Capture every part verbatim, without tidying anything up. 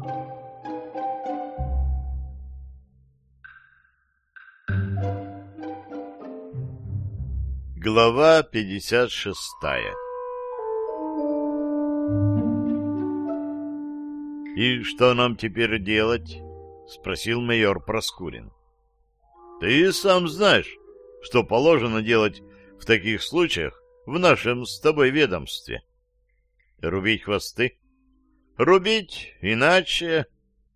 Глава пятьдесят шестая. «И что нам теперь делать?» — спросил майор Проскурин. «Ты сам знаешь, что положено делать в таких случаях в нашем с тобой ведомстве». «Рубить хвосты?» «Рубить иначе...»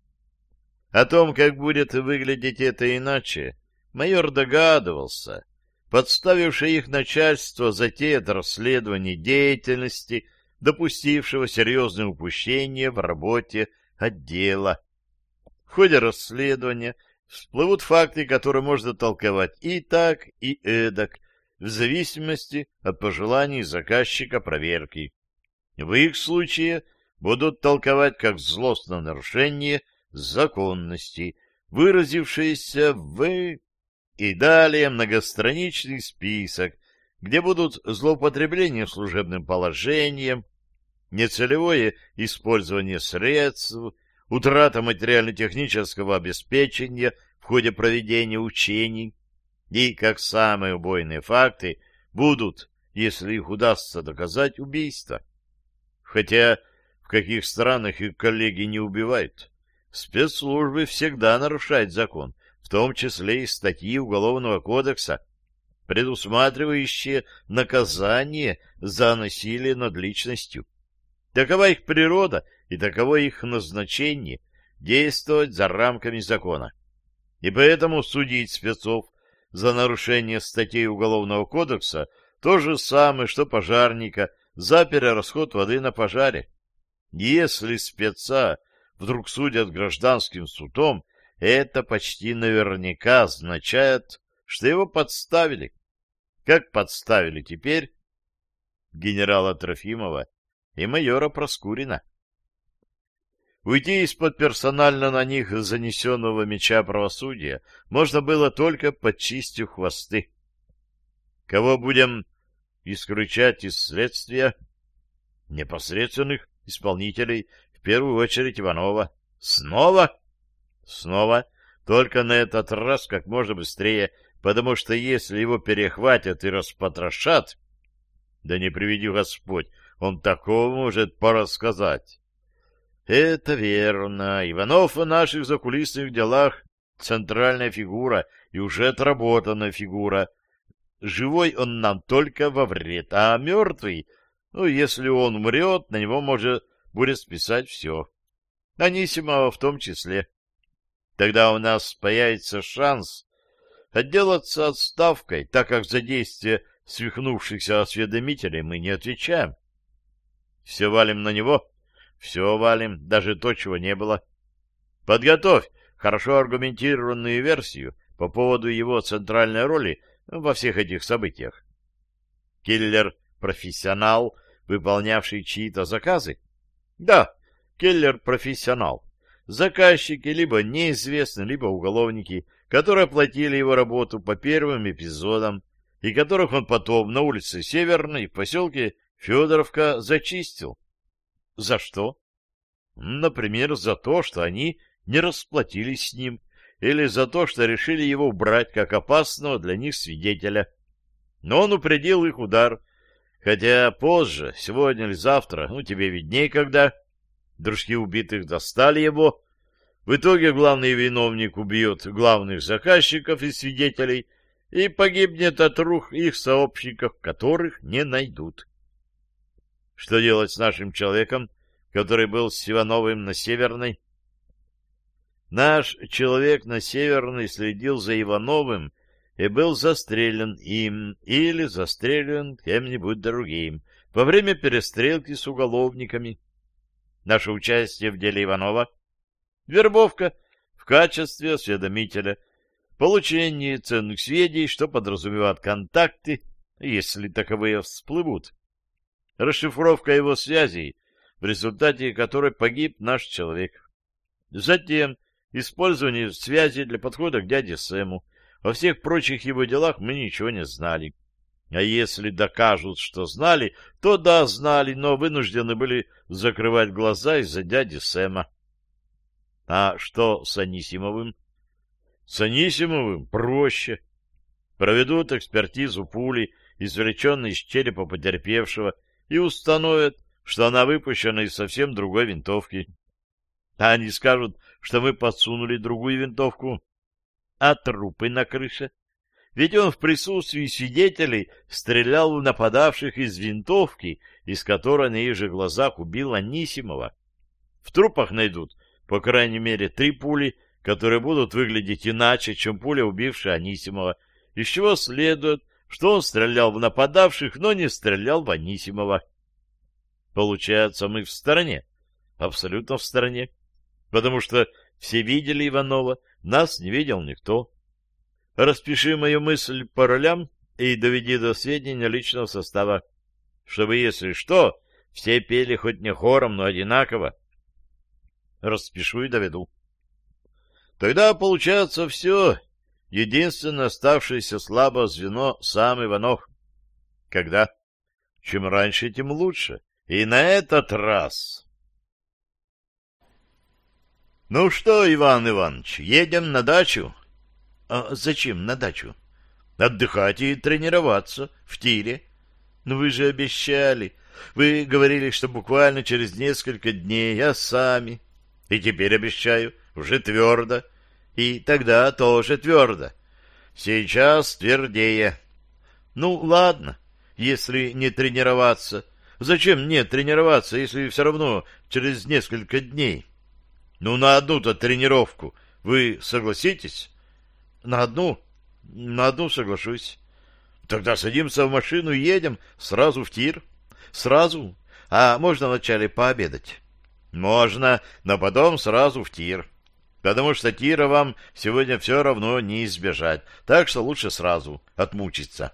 О том, как будет выглядеть это иначе, майор догадывался. Подставившее их начальство затеет расследование деятельности, допустившего серьезные упущения в работе отдела. В ходе расследования всплывут факты, которые можно толковать и так, и эдак, в зависимости от пожеланий заказчика проверки. В их случае будут толковать как злостное нарушение законности, выразившееся в... И далее многостраничный список, где будут злоупотребления служебным положением, нецелевое использование средств, утрата материально-технического обеспечения в ходе проведения учений и, как самые убойные факты, будут, если их удастся доказать, убийства. Хотя в каких странах их коллеги не убивают, спецслужбы всегда нарушают закон, в том числе и статьи Уголовного кодекса, предусматривающие наказание за насилие над личностью. Такова их природа и таково их назначение — действовать за рамками закона. И поэтому судить спецов за нарушение статей Уголовного кодекса то же самое, что пожарника за перерасход воды на пожаре. Если спеца вдруг судят гражданским судом, это почти наверняка означает, что его подставили. Как подставили теперь генерала Трофимова и майора Проскурина. Уйти из-под персонально на них занесенного меча правосудия можно было только подчистив хвосты. Кого будем исключать из следствия? Непосредственных исполнителей, в первую очередь Иванова. Снова? Снова, только на этот раз как можно быстрее, потому что если его перехватят и распотрошат, да не приведи Господь, он такого может порассказать. Это верно. Иванов в наших закулисных делах центральная фигура и уже отработанная фигура. Живой он нам только во вред, а мертвый, ну, если он умрет, на него может будет списать все. Анисимова в том числе. Тогда у нас появится шанс отделаться отставкой, так как за действия свихнувшихся осведомителей мы не отвечаем. Все валим на него, все валим, даже то, чего не было. Подготовь хорошо аргументированную версию по поводу его центральной роли во всех этих событиях. Киллер-профессионал, выполнявший чьи-то заказы? Да, киллер-профессионал. Заказчики либо неизвестны, либо уголовники, которые оплатили его работу по первым эпизодам, и которых он потом на улице Северной в поселке Федоровка зачистил. За что? Например, за то, что они не расплатились с ним, или за то, что решили его убрать как опасного для них свидетеля. Но он упредил их удар, хотя позже, сегодня или завтра, ну тебе видней когда, дружки убитых достали его. В итоге главный виновник убьет главных заказчиков и свидетелей и погибнет от рук их сообщников, которых не найдут. Что делать с нашим человеком, который был с Ивановым на Северной? Наш человек на Северной следил за Ивановым и был застрелен им или застрелен кем-нибудь другим во время перестрелки с уголовниками. Наше участие в деле Иванова — вербовка в качестве осведомителя, получение ценных сведений, что подразумевает контакты, если таковые всплывут, расшифровка его связей, в результате которой погиб наш человек. Затем использование связи для подхода к дяде Сэму. Во всех прочих его делах мы ничего не знали. А если докажут, что знали, то да, знали, но вынуждены были закрывать глаза из-за дяди Сэма. А что с Анисимовым? С Анисимовым проще. Проведут экспертизу пули, извлеченной из черепа потерпевшего, и установят, что она выпущена из совсем другой винтовки. А они скажут, что мы подсунули другую винтовку. А трупы на крыше? Ведь он в присутствии свидетелей стрелял в нападавших из винтовки, из которой на их же глазах убил Анисимова. В трупах найдут, по крайней мере, три пули, которые будут выглядеть иначе, чем пуля, убившая Анисимова, из чего следует, что он стрелял в нападавших, но не стрелял в Анисимова. Получается, мы в стороне, абсолютно в стороне, потому что все видели Иванова, нас не видел никто. Распиши мою мысль по ролям и доведи до сведения личного состава, чтобы, если что, все пели хоть не хором, но одинаково. Распишу и доведу. Тогда получается все. Единственное оставшееся слабое звено — сам Иванов. Когда? Чем раньше, тем лучше. И на этот раз... Ну что, Иван Иванович, едем на дачу? А зачем на дачу? Отдыхать и тренироваться в тире. Но вы же обещали. Вы говорили, что буквально через несколько дней, я сами. И теперь обещаю, уже твердо. И тогда тоже твердо. Сейчас твердее. Ну, ладно, если не тренироваться. Зачем мне тренироваться, если все равно через несколько дней? Ну, на одну-то тренировку вы согласитесь? На одну? На одну соглашусь. Тогда садимся в машину и едем сразу в тир. Сразу? А можно вначале пообедать? Можно, но потом сразу в тир. Потому что тира вам сегодня все равно не избежать. Так что лучше сразу отмучиться.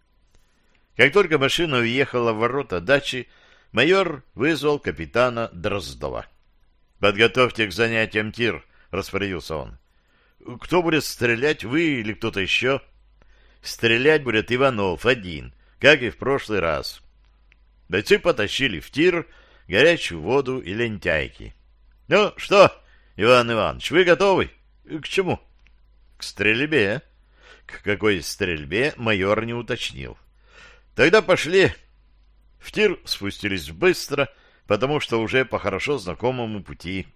Как только машина въехала в ворота дачи, майор вызвал капитана Дроздова. «Подготовьте к занятиям тир», — распорядился он. «Кто будет стрелять, вы или кто-то еще?» «Стрелять будет Иванов один, как и в прошлый раз». Бойцы потащили в тир горячую воду и лентяйки. «Ну что, Иван Иванович, вы готовы? К чему?» «К стрельбе». К какой стрельбе майор не уточнил. «Тогда пошли». В тир спустились быстро, потому что уже по хорошо знакомому пути.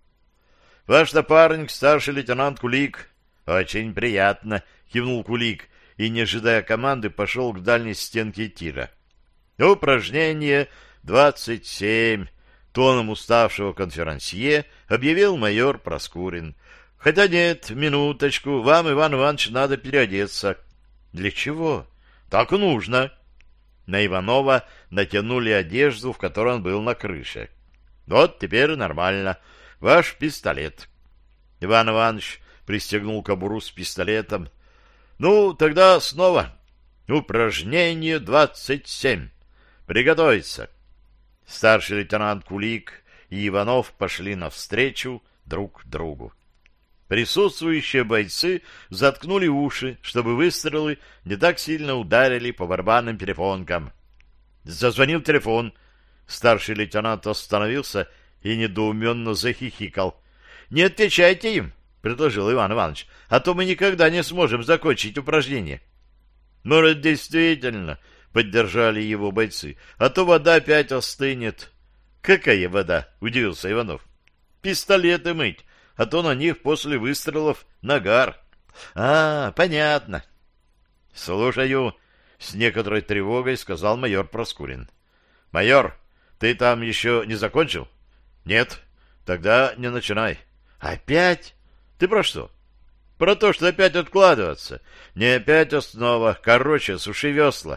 «Ваш напарник, старший лейтенант Кулик». «Очень приятно», — кивнул Кулик и, не ожидая команды, пошел к дальней стенке тира. «Упражнение двадцать семь», — тоном уставшего конферансье объявил майор Проскурин. «Хотя нет, минуточку, вам, Иван Иванович, надо переодеться». «Для чего?» «Так нужно». На Иванова натянули одежду, в которой он был на крыше. «Вот теперь нормально. Ваш пистолет». Иван Иванович пристегнул кобуру с пистолетом. «Ну, тогда снова. Упражнение двадцать семь. Приготовиться». Старший лейтенант Кулик и Иванов пошли навстречу друг другу. Присутствующие бойцы заткнули уши, чтобы выстрелы не так сильно ударили по барабанным перепонкам. Зазвонил телефон. Старший лейтенант остановился и недоуменно захихикал. — Не отвечайте им, — предложил Иван Иванович, — а то мы никогда не сможем закончить упражнение. — Может, действительно, — поддержали его бойцы, — а то вода опять остынет. — Какая вода? — удивился Иванов. — Пистолеты мыть, а то на них после выстрелов нагар. — А, понятно. — Слушаю, — с некоторой тревогой сказал майор Проскурин. — Майор, ты там еще не закончил? — Нет. — Тогда не начинай. — Опять? Ты про что? — Про то, что опять откладываться. Не опять, а снова. Короче, суши весла.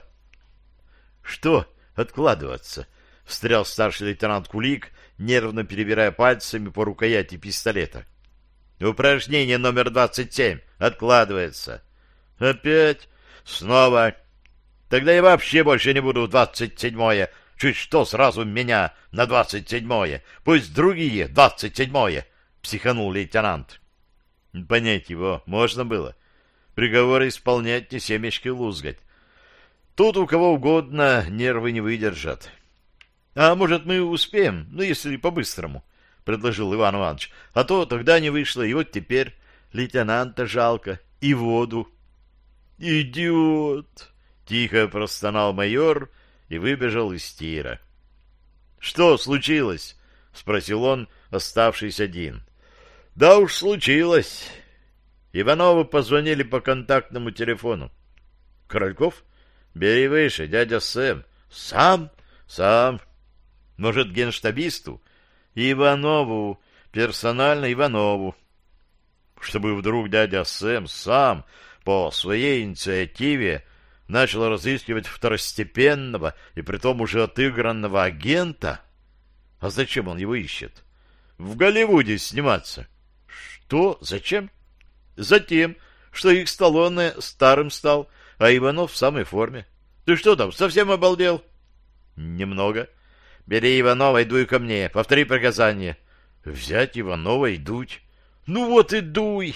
— Что откладываться? — встрял старший лейтенант Кулик, нервно перебирая пальцами по рукояти пистолета. — Упражнение номер двадцать семь откладывается. — Опять? Снова. — Тогда я вообще больше не буду в двадцать седьмое. Чуть что сразу меня на двадцать седьмое. Пусть другие двадцать седьмое, — психанул лейтенант. Понять его можно было. Приговоры исполнять, не семечки лузгать. Тут у кого угодно нервы не выдержат. — А может, мы успеем, ну, если по-быстрому? предложил Иван Иванович. — А то тогда не вышло, и вот теперь лейтенанта жалко, и воду. — Идиот! — тихо простонал майор и выбежал из тира. — Что случилось? — спросил он, оставшись один. — Да уж случилось. Иванову позвонили по контактному телефону. — Корольков? Бери выше, дядя Сэм. — Сам? — Сам. — Может, генштабисту? — Иванову, персонально Иванову. Чтобы вдруг дядя Сэм сам по своей инициативе начал разыскивать второстепенного и притом уже отыгранного агента? А зачем он его ищет? В Голливуде сниматься. Что? Зачем? Затем, что их Сталлоне старым стал, а Иванов в самой форме. Ты что там, совсем обалдел? Немного. Бери Иванова и дуй ко мне. Повтори приказание. Взять Иванова и дуть. Ну вот и дуй.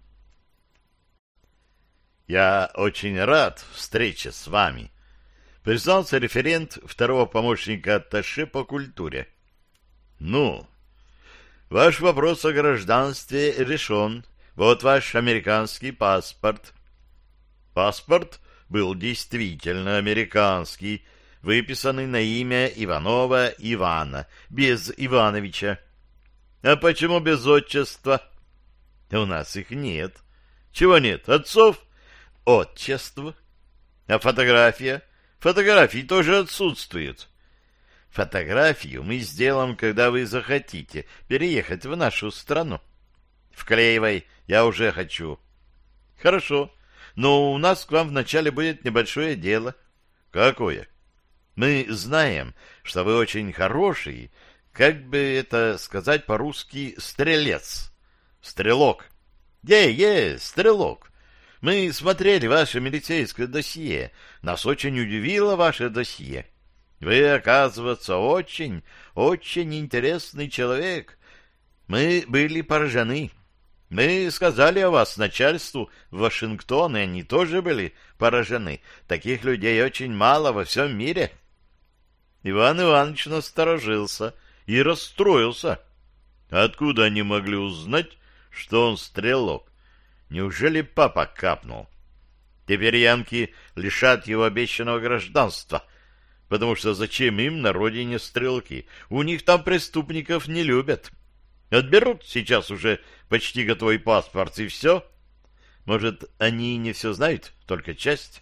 Я очень рад встрече с вами, признался референт второго помощника атташе по культуре. Ну, ваш вопрос о гражданстве решен. Вот ваш американский паспорт. Паспорт был действительно американский, выписанный на имя Иванова Ивана, без Ивановича. А почему без отчества? У нас их нет. Чего нет? Отцов? Отчество. А фотография? Фотографии тоже отсутствуют. Фотографию мы сделаем, когда вы захотите переехать в нашу страну. Вклеивай, я уже хочу. Хорошо, но у нас к вам вначале будет небольшое дело. Какое? Мы знаем, что вы очень хороший, как бы это сказать по-русски, стрелец. Стрелок. Е-е, стрелок. Мы смотрели ваше милицейское досье. Нас очень удивило ваше досье. Вы, оказывается, очень, очень интересный человек. Мы были поражены. Мы сказали о вас начальству в Вашингтон, и они тоже были поражены. Таких людей очень мало во всем мире. Иван Иванович насторожился и расстроился. Откуда они могли узнать, что он стрелок? Неужели папа капнул? Теперь янки лишат его обещанного гражданства, потому что зачем им на родине стрелки? У них там преступников не любят. Отберут сейчас уже почти готовый паспорт, и все. Может, они не все знают, только часть?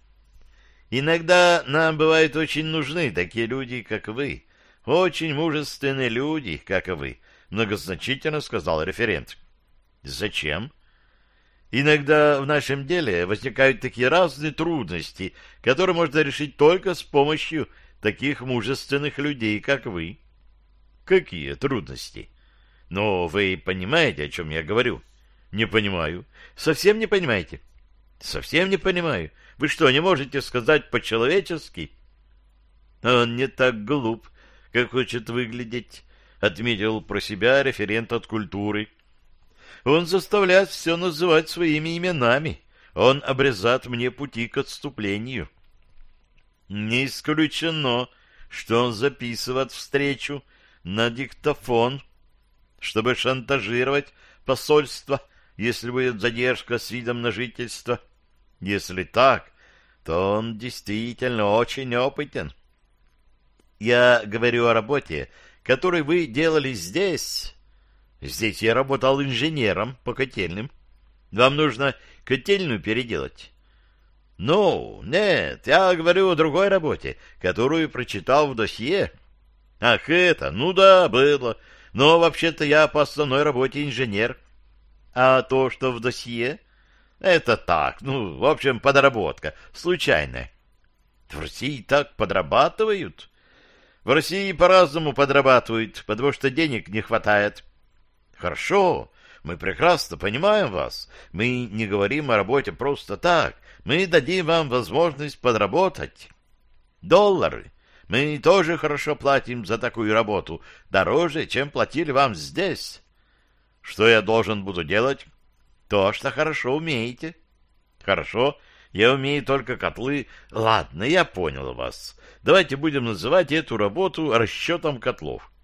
Иногда нам бывают очень нужны такие люди, как вы. Очень мужественные люди, как вы, многозначительно сказал референт. Зачем? Иногда в нашем деле возникают такие разные трудности, которые можно решить только с помощью таких мужественных людей, как вы. Какие трудности? Но вы понимаете, о чем я говорю? Не понимаю. Совсем не понимаете? Совсем не понимаю. Вы что, не можете сказать по-человечески? Он не так глуп, как хочет выглядеть, отметил про себя референт от культуры. Он заставляет все называть своими именами. Он обрезает мне пути к отступлению. Не исключено, что он записывает встречу на диктофон, чтобы шантажировать посольство, если будет задержка с видом на жительство. Если так, то он действительно очень опытен. Я говорю о работе, которую вы делали здесь. Здесь я работал инженером по котельным. Вам нужно котельную переделать. Ну, нет, я говорю о другой работе, которую прочитал в досье. Ах, это, ну да, было. Но вообще-то я по основной работе инженер. А то, что в досье, это так, ну, в общем, подработка, случайная. В России так подрабатывают? В России по-разному подрабатывают, потому что денег не хватает. Хорошо, мы прекрасно понимаем вас. Мы не говорим о работе просто так. Мы дадим вам возможность подработать. Доллары. Мы тоже хорошо платим за такую работу. Дороже, чем платили вам здесь. Что я должен буду делать? То, что хорошо умеете. Хорошо, я умею только котлы. Ладно, я понял вас. Давайте будем называть эту работу расчетом котлов.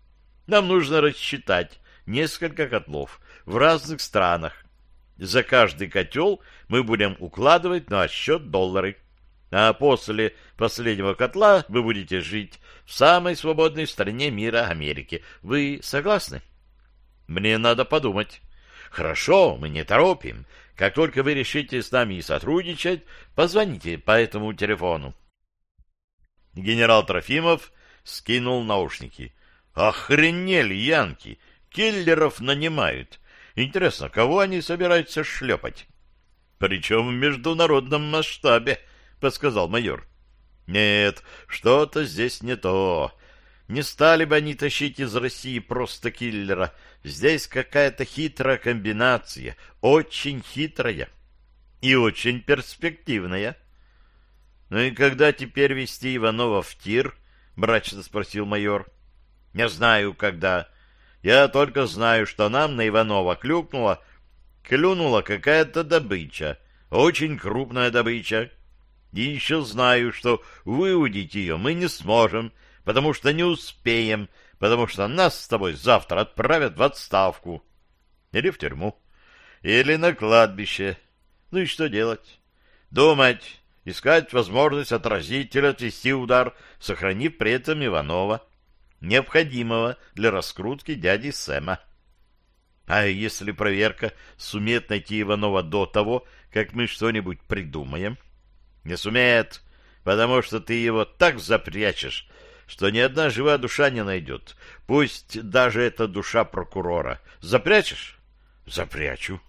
Нам нужно рассчитать несколько котлов в разных странах. За каждый котел мы будем укладывать на счет доллары. А после последнего котла вы будете жить в самой свободной стране мира Америки. Вы согласны? Мне надо подумать. Хорошо, мы не торопим. Как только вы решите с нами сотрудничать, позвоните по этому телефону. Генерал Трофимов скинул наушники. Охренели янки! Киллеров нанимают. Интересно, кого они собираются шлепать? Причем в международном масштабе, подсказал майор. Нет, что-то здесь не то. Не стали бы они тащить из России просто киллера. Здесь какая-то хитрая комбинация, очень хитрая и очень перспективная. Ну и когда теперь везти Иванова в тир? Мрачно спросил майор. Не знаю, когда. Я только знаю, что нам на Иванова клюкнула, клюнула какая-то добыча, очень крупная добыча. И еще знаю, что выудить ее мы не сможем, потому что не успеем, потому что нас с тобой завтра отправят в отставку. Или в тюрьму, или на кладбище. Ну и что делать? Думать, искать возможность отразить или отвести удар, сохранив при этом Иванова, необходимого для раскрутки дяди Сэма. А если проверка сумеет найти Иванова до того, как мы что-нибудь придумаем? Не сумеет, потому что ты его так запрячешь, что ни одна живая душа не найдет. Пусть даже это душа прокурора. Запрячешь? Запрячу.